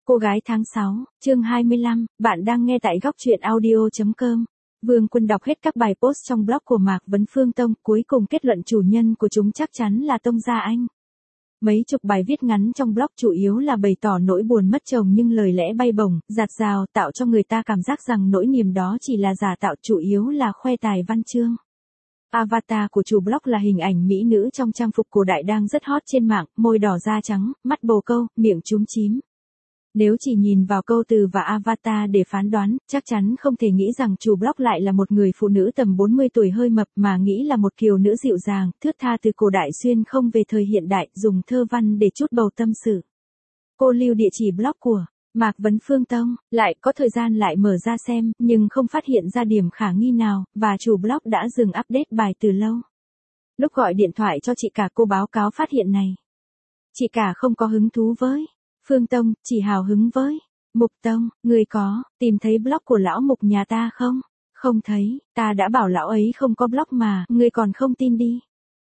Cô gái tháng 6, chương 25, bạn đang nghe tại góc truyện audio.com. Vương Quân đọc hết các bài post trong blog của Mạc Vấn Phương Tông, cuối cùng kết luận chủ nhân của chúng chắc chắn là Tông Gia Anh. Mấy chục bài viết ngắn trong blog chủ yếu là bày tỏ nỗi buồn mất chồng nhưng lời lẽ bay bổng, dạt dào tạo cho người ta cảm giác rằng nỗi niềm đó chỉ là giả tạo, chủ yếu là khoe tài văn chương. Avatar của chủ blog là hình ảnh mỹ nữ trong trang phục cổ đại đang rất hot trên mạng, môi đỏ da trắng, mắt bồ câu, miệng chúm chím. Nếu chỉ nhìn vào câu từ và avatar để phán đoán, chắc chắn không thể nghĩ rằng chủ blog lại là một người phụ nữ tầm 40 tuổi hơi mập mà nghĩ là một kiều nữ dịu dàng, thướt tha từ cổ đại xuyên không về thời hiện đại, dùng thơ văn để chút bầu tâm sự. Cô lưu địa chỉ blog của Mạc Vấn Phương Tông, lại có thời gian lại mở ra xem, nhưng không phát hiện ra điểm khả nghi nào, và chủ blog đã dừng update bài từ lâu. Lúc gọi điện thoại cho chị cả cô báo cáo phát hiện này. Chị cả không có hứng thú với Phương Tông, chỉ hào hứng với Mục Tông. Người có tìm thấy blog của lão Mục nhà ta không? Không thấy, ta đã bảo lão ấy không có blog mà, người còn không tin đi.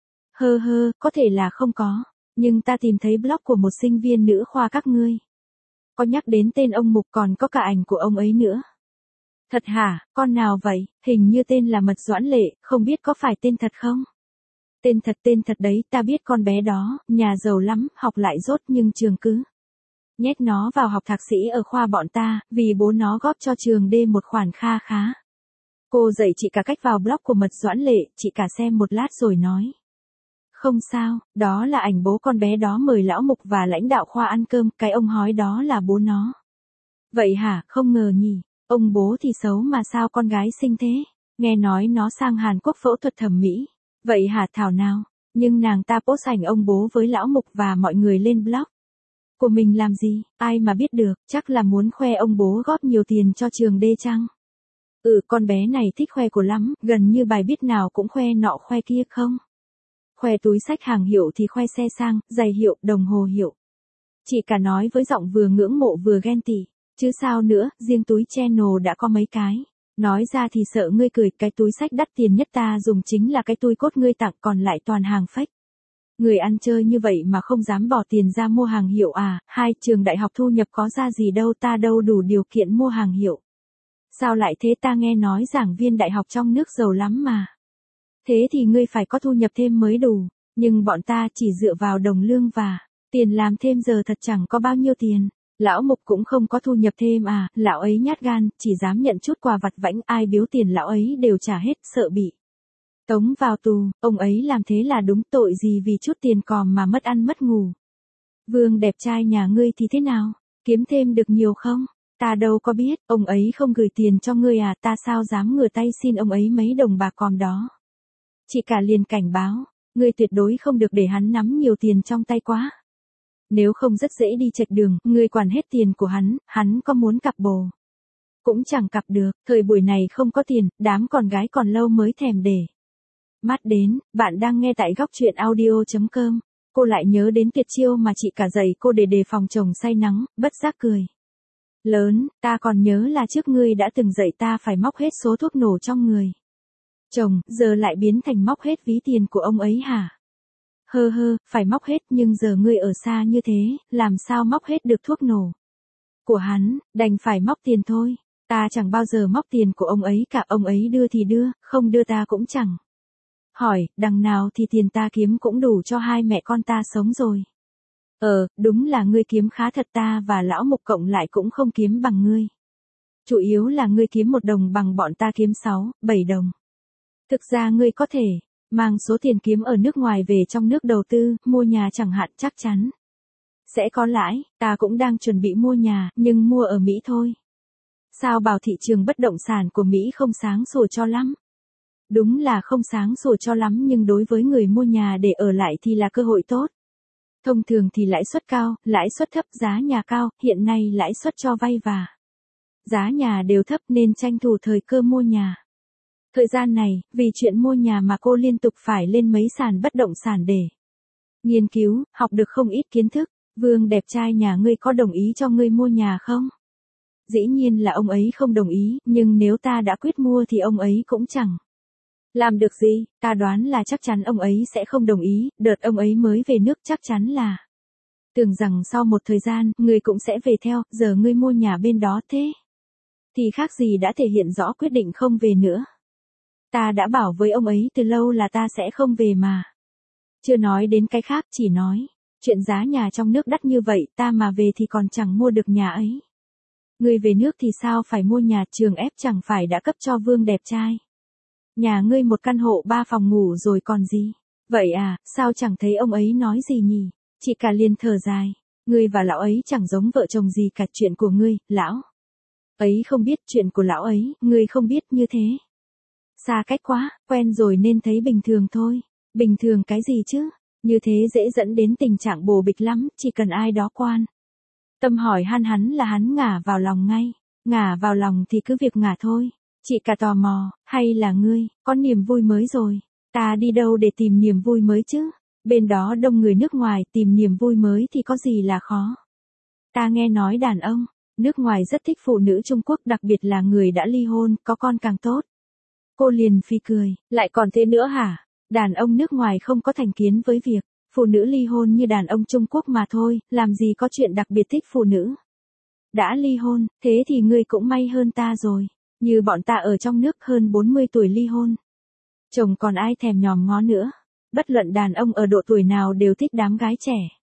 Có thể là không có, nhưng ta tìm thấy blog của một sinh viên nữ khoa các ngươi. Có nhắc đến tên ông Mục, còn có cả ảnh của ông ấy nữa. Thật hả, con nào vậy? Hình như tên là Mật Doãn Lệ, không biết có phải tên thật không? Tên thật đấy, ta biết con bé đó, nhà giàu lắm, học lại dốt nhưng trường cứ nhét nó vào học thạc sĩ ở khoa bọn ta, vì bố nó góp cho trường D một khoản kha khá. Cô dạy chị cả cách vào blog của Mật Doãn Lệ, chị cả xem một lát rồi nói. Không sao, đó là ảnh bố con bé đó mời lão Mục và lãnh đạo khoa ăn cơm, cái ông hói đó là bố nó. Vậy hả, không ngờ nhỉ, ông bố thì xấu mà sao con gái xinh thế, nghe nói nó sang Hàn Quốc phẫu thuật thẩm mỹ. Vậy hả thảo nào, nhưng nàng ta post ảnh ông bố với lão Mục và mọi người lên blog của mình làm gì, ai mà biết được, chắc là muốn khoe ông bố góp nhiều tiền cho trường D chăng? Con bé này thích khoe của lắm, gần như bài viết nào cũng khoe nọ khoe kia không? Khoe túi xách hàng hiệu thì khoe xe sang, giày hiệu, đồng hồ hiệu. Chị cả nói với giọng vừa ngưỡng mộ vừa ghen tị, chứ sao nữa, riêng túi Chanel đã có mấy cái. Nói ra thì sợ ngươi cười, cái túi xách đắt tiền nhất ta dùng chính là cái túi cốt ngươi tặng, còn lại toàn hàng fake. Người ăn chơi như vậy mà không dám bỏ tiền ra mua hàng hiệu à? Hai trường đại học thu nhập có ra gì đâu, ta đâu đủ điều kiện mua hàng hiệu. Sao lại thế, ta nghe nói giảng viên đại học trong nước giàu lắm mà. Thế thì ngươi phải có thu nhập thêm mới đủ, nhưng bọn ta chỉ dựa vào đồng lương và tiền làm thêm giờ thật chẳng có bao nhiêu tiền. Lão Mục cũng không có thu nhập thêm à, lão ấy nhát gan, chỉ dám nhận chút quà vặt vãnh, ai biếu tiền lão ấy đều trả hết, sợ bị tống vào tù. Ông ấy làm thế là đúng, tội gì vì chút tiền còm mà mất ăn mất ngủ. Vương đẹp trai nhà ngươi thì thế nào, kiếm thêm được nhiều không? Ta đâu có biết, ông ấy không gửi tiền cho ngươi à, ta sao dám ngửa tay xin ông ấy mấy đồng bạc còm đó. Chị cả liền cảnh báo, ngươi tuyệt đối không được để hắn nắm nhiều tiền trong tay quá. Nếu không rất dễ đi chệch đường, ngươi quản hết tiền của hắn có muốn cặp bồ cũng chẳng cặp được, thời buổi này không có tiền, đám con gái còn lâu mới thèm để mắt đến. Bạn đang nghe tại góc truyện audio.com. Cô lại nhớ đến tuyệt chiêu mà chị cả dạy cô để đề phòng chồng say nắng, bất giác cười lớn, ta còn nhớ là trước ngươi đã từng dạy ta phải móc hết số thuốc nổ trong người chồng, giờ lại biến thành móc hết ví tiền của ông ấy hả? Phải móc hết, nhưng giờ ngươi ở xa như thế, làm sao móc hết được thuốc nổ của hắn, đành phải móc tiền thôi. Ta chẳng bao giờ móc tiền của ông ấy cả, ông ấy đưa thì đưa, không đưa ta cũng chẳng hỏi, đằng nào thì tiền ta kiếm cũng đủ cho hai mẹ con ta sống rồi. Đúng là ngươi kiếm khá thật, ta và lão Mục cộng lại cũng không kiếm bằng ngươi. Chủ yếu là ngươi kiếm 1 đồng bằng bọn ta kiếm 6, 7 đồng. Thực ra ngươi có thể mang số tiền kiếm ở nước ngoài về trong nước đầu tư, mua nhà chẳng hạn, chắc chắn sẽ có lãi. Ta cũng đang chuẩn bị mua nhà, nhưng mua ở Mỹ thôi. Sao bảo thị trường bất động sản của Mỹ không sáng sủa cho lắm? Đúng là không sáng sủa cho lắm, nhưng đối với người mua nhà để ở lại thì là cơ hội tốt. Thông thường thì lãi suất cao, lãi suất thấp, giá nhà cao, hiện nay lãi suất cho vay và giá nhà đều thấp nên tranh thủ thời cơ mua nhà. Thời gian này, vì chuyện mua nhà mà cô liên tục phải lên mấy sàn bất động sản để nghiên cứu, học được không ít kiến thức. Vương đẹp trai nhà ngươi có đồng ý cho ngươi mua nhà không? Dĩ nhiên là ông ấy không đồng ý, nhưng nếu ta đã quyết mua thì ông ấy cũng chẳng làm được gì, ta đoán là chắc chắn ông ấy sẽ không đồng ý, đợt ông ấy mới về nước chắc chắn là Tưởng rằng sau một thời gian, ngươi cũng sẽ về theo, giờ ngươi mua nhà bên đó thế. Thì khác gì đã thể hiện rõ quyết định không về nữa. Ta đã bảo với ông ấy từ lâu là ta sẽ không về mà. Chưa nói đến cái khác, chỉ nói, chuyện giá nhà trong nước đắt như vậy, ta mà về thì còn chẳng mua được nhà ấy. Ngươi về nước thì sao phải mua nhà, Trường ép chẳng phải đã cấp cho Vương đẹp trai. Nhà ngươi một căn hộ 3 phòng ngủ rồi còn gì. Vậy à, sao chẳng thấy ông ấy nói gì nhỉ? Chị cả liền thở dài. Ngươi và lão ấy chẳng giống vợ chồng gì cả, chuyện của ngươi, lão ấy không biết, chuyện của lão ấy, ngươi không biết, như thế. Xa cách quá, quen rồi nên thấy bình thường thôi. Bình thường cái gì chứ? Như thế dễ dẫn đến tình trạng bồ bịch lắm, chỉ cần ai đó quan tâm hỏi hắn là hắn ngả vào lòng ngay. Ngả vào lòng thì cứ việc ngả thôi. Chị cả tò mò, hay là ngươi, có niềm vui mới rồi? Ta đi đâu để tìm niềm vui mới chứ? Bên đó đông người nước ngoài, tìm niềm vui mới thì có gì là khó? Ta nghe nói đàn ông nước ngoài rất thích phụ nữ Trung Quốc, đặc biệt là người đã ly hôn, có con càng tốt. Cô liền phì cười, lại còn thế nữa hả? Đàn ông nước ngoài không có thành kiến với việc phụ nữ ly hôn như đàn ông Trung Quốc mà thôi, làm gì có chuyện đặc biệt thích phụ nữ đã ly hôn, thế thì ngươi cũng may hơn ta rồi. Như bọn ta ở trong nước hơn 40 tuổi ly hôn. Chồng còn ai thèm nhòm ngó nữa. Bất luận đàn ông ở độ tuổi nào đều thích đám gái trẻ.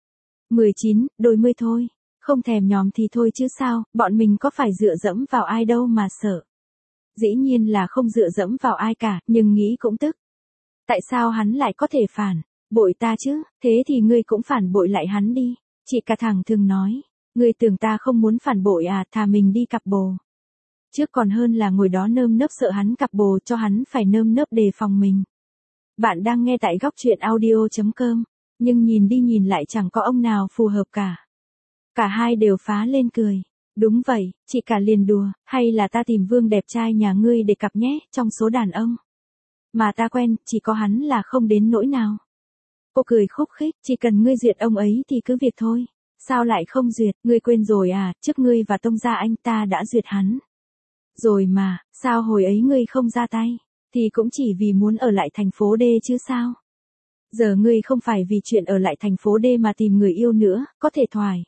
19, đôi mươi thôi. Không thèm nhòm thì thôi chứ sao, bọn mình có phải dựa dẫm vào ai đâu mà sợ. Dĩ nhiên là không dựa dẫm vào ai cả, nhưng nghĩ cũng tức. Tại sao hắn lại có thể phản bội ta chứ, thế thì ngươi cũng phản bội lại hắn đi. Chị cả thẳng thường nói, ngươi tưởng ta không muốn phản bội à, thà mình đi cặp bồ. Trước còn hơn là ngồi đó nơm nớp sợ hắn cặp bồ, cho hắn phải nơm nớp đề phòng mình. Bạn đang nghe tại góc truyện audio.com, nhưng nhìn đi nhìn lại chẳng có ông nào phù hợp cả. Cả hai đều phá lên cười. Đúng vậy, chị cả liền đùa, hay là ta tìm Vương đẹp trai nhà ngươi để cặp nhé, trong số đàn ông mà ta quen, chỉ có hắn là không đến nỗi nào. Cô cười khúc khích, chỉ cần ngươi duyệt ông ấy thì cứ việc thôi. Sao lại không duyệt, ngươi quên rồi à, trước ngươi và tông gia anh ta đã duyệt hắn. Rồi mà, sao hồi ấy ngươi không ra tay, thì cũng chỉ vì muốn ở lại thành phố D chứ sao. Giờ ngươi không phải vì chuyện ở lại thành phố D mà tìm người yêu nữa, có thể thoải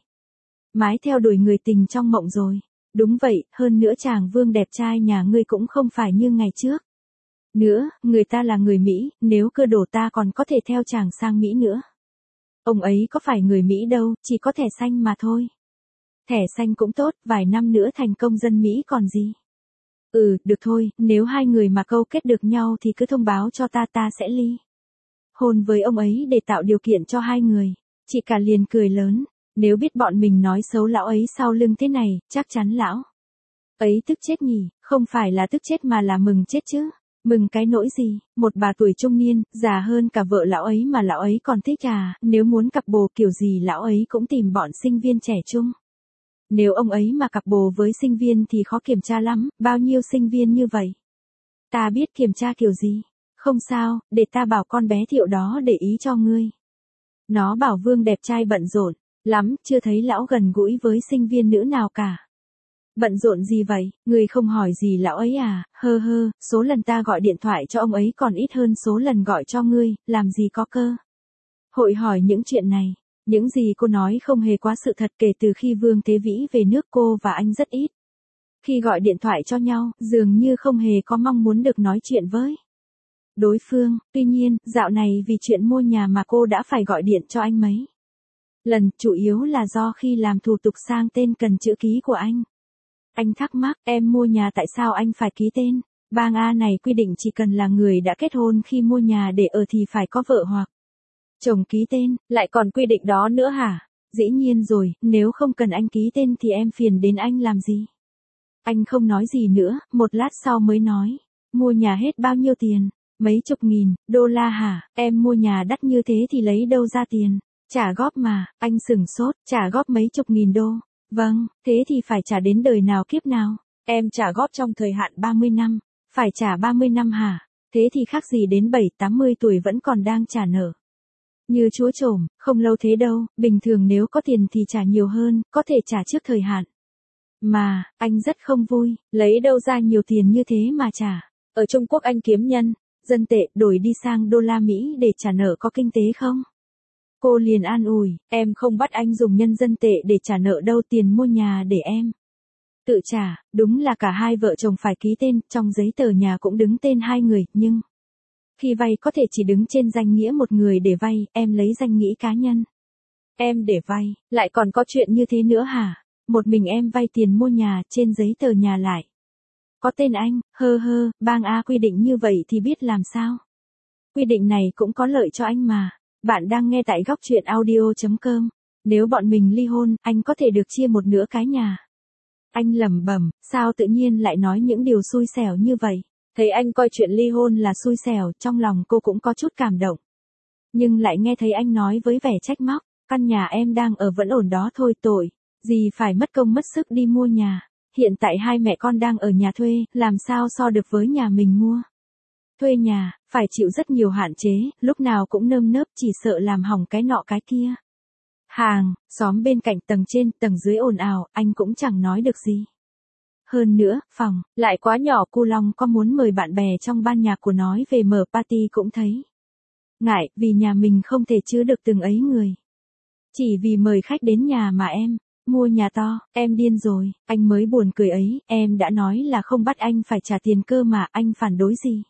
mái theo đuổi người tình trong mộng rồi. Đúng vậy, hơn nữa chàng Vương đẹp trai nhà ngươi cũng không phải như ngày trước. Nữa, người ta là người Mỹ, nếu cơ đồ ta còn có thể theo chàng sang Mỹ nữa. Ông ấy có phải người Mỹ đâu, chỉ có thẻ xanh mà thôi. Thẻ xanh cũng tốt, vài năm nữa thành công dân Mỹ còn gì. Được thôi, nếu hai người mà câu kết được nhau thì cứ thông báo cho ta sẽ ly hôn với ông ấy để tạo điều kiện cho hai người. Chị cả liền cười lớn, nếu biết bọn mình nói xấu lão ấy sau lưng thế này, chắc chắn lão ấy tức chết nhỉ, không phải là tức chết mà là mừng chết chứ. Mừng cái nỗi gì, một bà tuổi trung niên, già hơn cả vợ lão ấy mà lão ấy còn thích à, nếu muốn cặp bồ kiểu gì lão ấy cũng tìm bọn sinh viên trẻ trung. Nếu ông ấy mà cặp bồ với sinh viên thì khó kiểm tra lắm, bao nhiêu sinh viên như vậy. Ta biết kiểm tra kiểu gì. Không sao, để ta bảo con bé Thiệu đó để ý cho ngươi. Nó bảo Vương đẹp trai bận rộn lắm, chưa thấy lão gần gũi với sinh viên nữ nào cả. Bận rộn gì vậy, ngươi không hỏi gì lão ấy à, số lần ta gọi điện thoại cho ông ấy còn ít hơn số lần gọi cho ngươi, làm gì có cơ hội hỏi những chuyện này. Những gì cô nói không hề quá sự thật, kể từ khi Vương Thế Vĩ về nước cô và anh rất ít khi gọi điện thoại cho nhau, dường như không hề có mong muốn được nói chuyện với đối phương. Tuy nhiên, dạo này vì chuyện mua nhà mà cô đã phải gọi điện cho anh mấy lần, chủ yếu là do khi làm thủ tục sang tên cần chữ ký của anh. Anh thắc mắc, em mua nhà tại sao anh phải ký tên? Bang A này quy định chỉ cần là người đã kết hôn khi mua nhà để ở thì phải có vợ hoặc chồng ký tên, lại còn quy định đó nữa hả? Dĩ nhiên rồi, nếu không cần anh ký tên thì em phiền đến anh làm gì? Anh không nói gì nữa, một lát sau mới nói, mua nhà hết bao nhiêu tiền? Mấy chục nghìn đô la hả? Em mua nhà đắt như thế thì lấy đâu ra tiền? Trả góp mà. Anh sửng sốt, trả góp mấy chục nghìn đô. Vâng, thế thì phải trả đến đời nào kiếp nào? Em trả góp trong thời hạn 30 năm. Phải trả 30 năm hả? Thế thì khác gì đến 7-80 tuổi vẫn còn đang trả nợ như chúa trổm, không lâu thế đâu, bình thường nếu có tiền thì trả nhiều hơn, có thể trả trước thời hạn. Mà, anh rất không vui, lấy đâu ra nhiều tiền như thế mà trả. Ở Trung Quốc anh kiếm nhân dân tệ đổi đi sang đô la Mỹ để trả nợ có kinh tế không? Cô liền an ủi, em không bắt anh dùng nhân dân tệ để trả nợ đâu, tiền mua nhà để em tự trả. Đúng là cả hai vợ chồng phải ký tên, trong giấy tờ nhà cũng đứng tên hai người, nhưng khi vay có thể chỉ đứng trên danh nghĩa một người để vay, em lấy danh nghĩa cá nhân. Em để vay, lại còn có chuyện như thế nữa hả? Một mình em vay tiền mua nhà, trên giấy tờ nhà lại có tên anh, bang A quy định như vậy thì biết làm sao? Quy định này cũng có lợi cho anh mà. Bạn đang nghe tại góc truyện audio.com. Nếu bọn mình ly hôn, anh có thể được chia một nửa cái nhà. Anh lẩm bẩm, sao tự nhiên lại nói những điều xui xẻo như vậy? Thấy anh coi chuyện ly hôn là xui xẻo, trong lòng cô cũng có chút cảm động. Nhưng lại nghe thấy anh nói với vẻ trách móc, căn nhà em đang ở vẫn ổn đó thôi, tội gì phải mất công mất sức đi mua nhà. Hiện tại hai mẹ con đang ở nhà thuê, làm sao so được với nhà mình mua. Thuê nhà, phải chịu rất nhiều hạn chế, lúc nào cũng nơm nớp, chỉ sợ làm hỏng cái nọ cái kia. Hàng, xóm bên cạnh, tầng trên, tầng dưới ồn ào, anh cũng chẳng nói được gì. Hơn nữa, phòng, lại quá nhỏ, cu Long có muốn mời bạn bè trong ban nhạc của nói về mở party cũng thấy ngại, vì nhà mình không thể chứa được từng ấy người. Chỉ vì mời khách đến nhà mà em mua nhà to, em điên rồi, anh mới buồn cười ấy, em đã nói là không bắt anh phải trả tiền cơ mà, anh phản đối gì?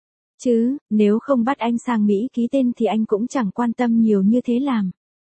Chứ, nếu không bắt anh sang Mỹ ký tên thì anh cũng chẳng quan tâm nhiều như thế làm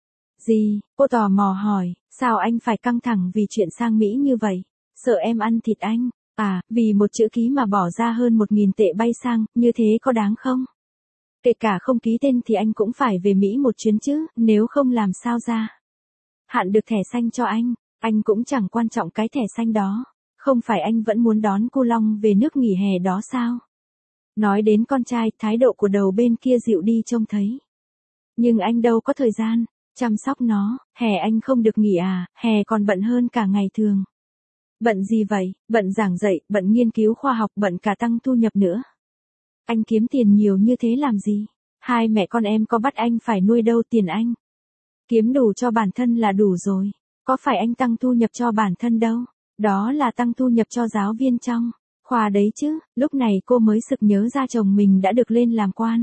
gì. Cô tò mò hỏi, sao anh phải căng thẳng vì chuyện sang Mỹ như vậy? Sợ em ăn thịt anh? À, vì một chữ ký mà bỏ ra hơn 1.000 tệ bay sang, như thế có đáng không? Kể cả không ký tên thì anh cũng phải về Mỹ một chuyến chứ, nếu không làm sao ra hạn được thẻ xanh cho anh cũng chẳng quan trọng cái thẻ xanh đó. Không phải anh vẫn muốn đón cô Long về nước nghỉ hè đó sao? Nói đến con trai, thái độ của đầu bên kia dịu đi trông thấy. Nhưng anh đâu có thời gian chăm sóc nó, hè anh không được nghỉ à, hè còn bận hơn cả ngày thường. Bận gì vậy? Bận giảng dạy, bận nghiên cứu khoa học, bận cả tăng thu nhập nữa. Anh kiếm tiền nhiều như thế làm gì? Hai mẹ con em có bắt anh phải nuôi đâu, tiền anh kiếm đủ cho bản thân là đủ rồi. Có phải anh tăng thu nhập cho bản thân đâu. Đó là tăng thu nhập cho giáo viên trong khoa đấy chứ. Lúc này cô mới sực nhớ ra chồng mình đã được lên làm quan.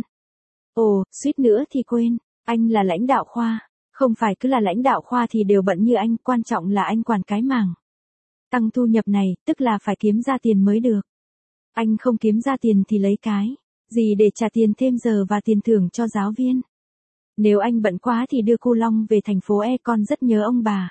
Ồ, suýt nữa thì quên. Anh là lãnh đạo khoa. Không phải cứ là lãnh đạo khoa thì đều bận như anh, quan trọng là anh quản cái mảng tăng thu nhập này, tức là phải kiếm ra tiền mới được. Anh không kiếm ra tiền thì lấy cái gì để trả tiền thêm giờ và tiền thưởng cho giáo viên? Nếu anh bận quá thì đưa cô Long về thành phố E, con rất nhớ ông bà.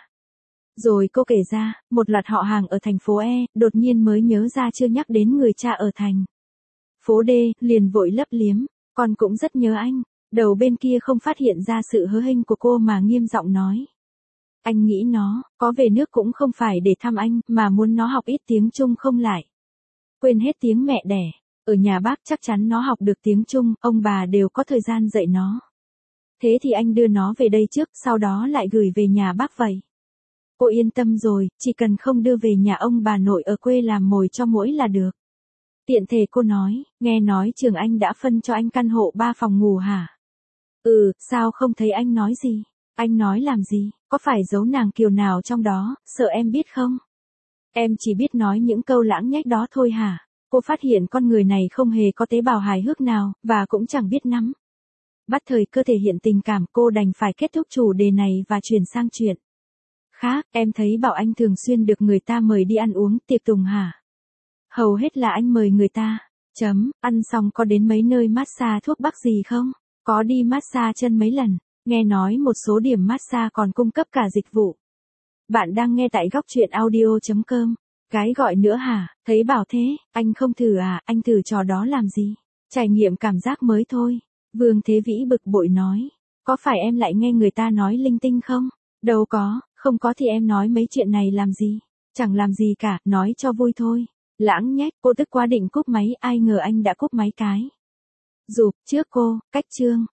Rồi cô kể ra, một loạt họ hàng ở thành phố E, đột nhiên mới nhớ ra chưa nhắc đến người cha ở thành phố D, liền vội lấp liếm, con cũng rất nhớ anh. Đầu bên kia không phát hiện ra sự hớ hênh của cô mà nghiêm giọng nói. Anh nghĩ nó, có về nước cũng không phải để thăm anh, mà muốn nó học ít tiếng Trung không lại quên hết tiếng mẹ đẻ. Ở nhà bác chắc chắn nó học được tiếng Trung, ông bà đều có thời gian dạy nó. Thế thì anh đưa nó về đây trước, sau đó lại gửi về nhà bác vậy. Cô yên tâm rồi, chỉ cần không đưa về nhà ông bà nội ở quê làm mồi cho muỗi là được. Tiện thể cô nói, nghe nói trường anh đã phân cho anh căn hộ 3 phòng ngủ hả? Ừ, sao không thấy anh nói gì? Anh nói làm gì? Có phải giấu nàng kiều nào trong đó, sợ em biết không? Em chỉ biết nói những câu lãng nhách đó thôi hả? Cô phát hiện con người này không hề có tế bào hài hước nào, và cũng chẳng biết nắm bắt thời cơ thể hiện tình cảm. Cô đành phải kết thúc chủ đề này và chuyển sang chuyện khác. Em thấy bảo anh thường xuyên được người ta mời đi ăn uống, tiệc tùng hả? Hầu hết là anh mời người ta. Ăn xong có đến mấy nơi massage thuốc bắc gì không? Có đi massage chân mấy lần. Nghe nói một số điểm massage còn cung cấp cả dịch vụ. Bạn đang nghe tại góc truyện audio.com. Cái gọi nữa hả? Thấy bảo thế, anh không thử à? Anh thử trò đó làm gì? Trải nghiệm cảm giác mới thôi. Vương Thế Vĩ bực bội nói. Có phải em lại nghe người ta nói linh tinh không? Đâu có, không có thì em nói mấy chuyện này làm gì? Chẳng làm gì cả, nói cho vui thôi. Lãng nhách, cô tức quá định cúp máy, ai ngờ anh đã cúp máy cái. Rụp, trước cô, cách chương.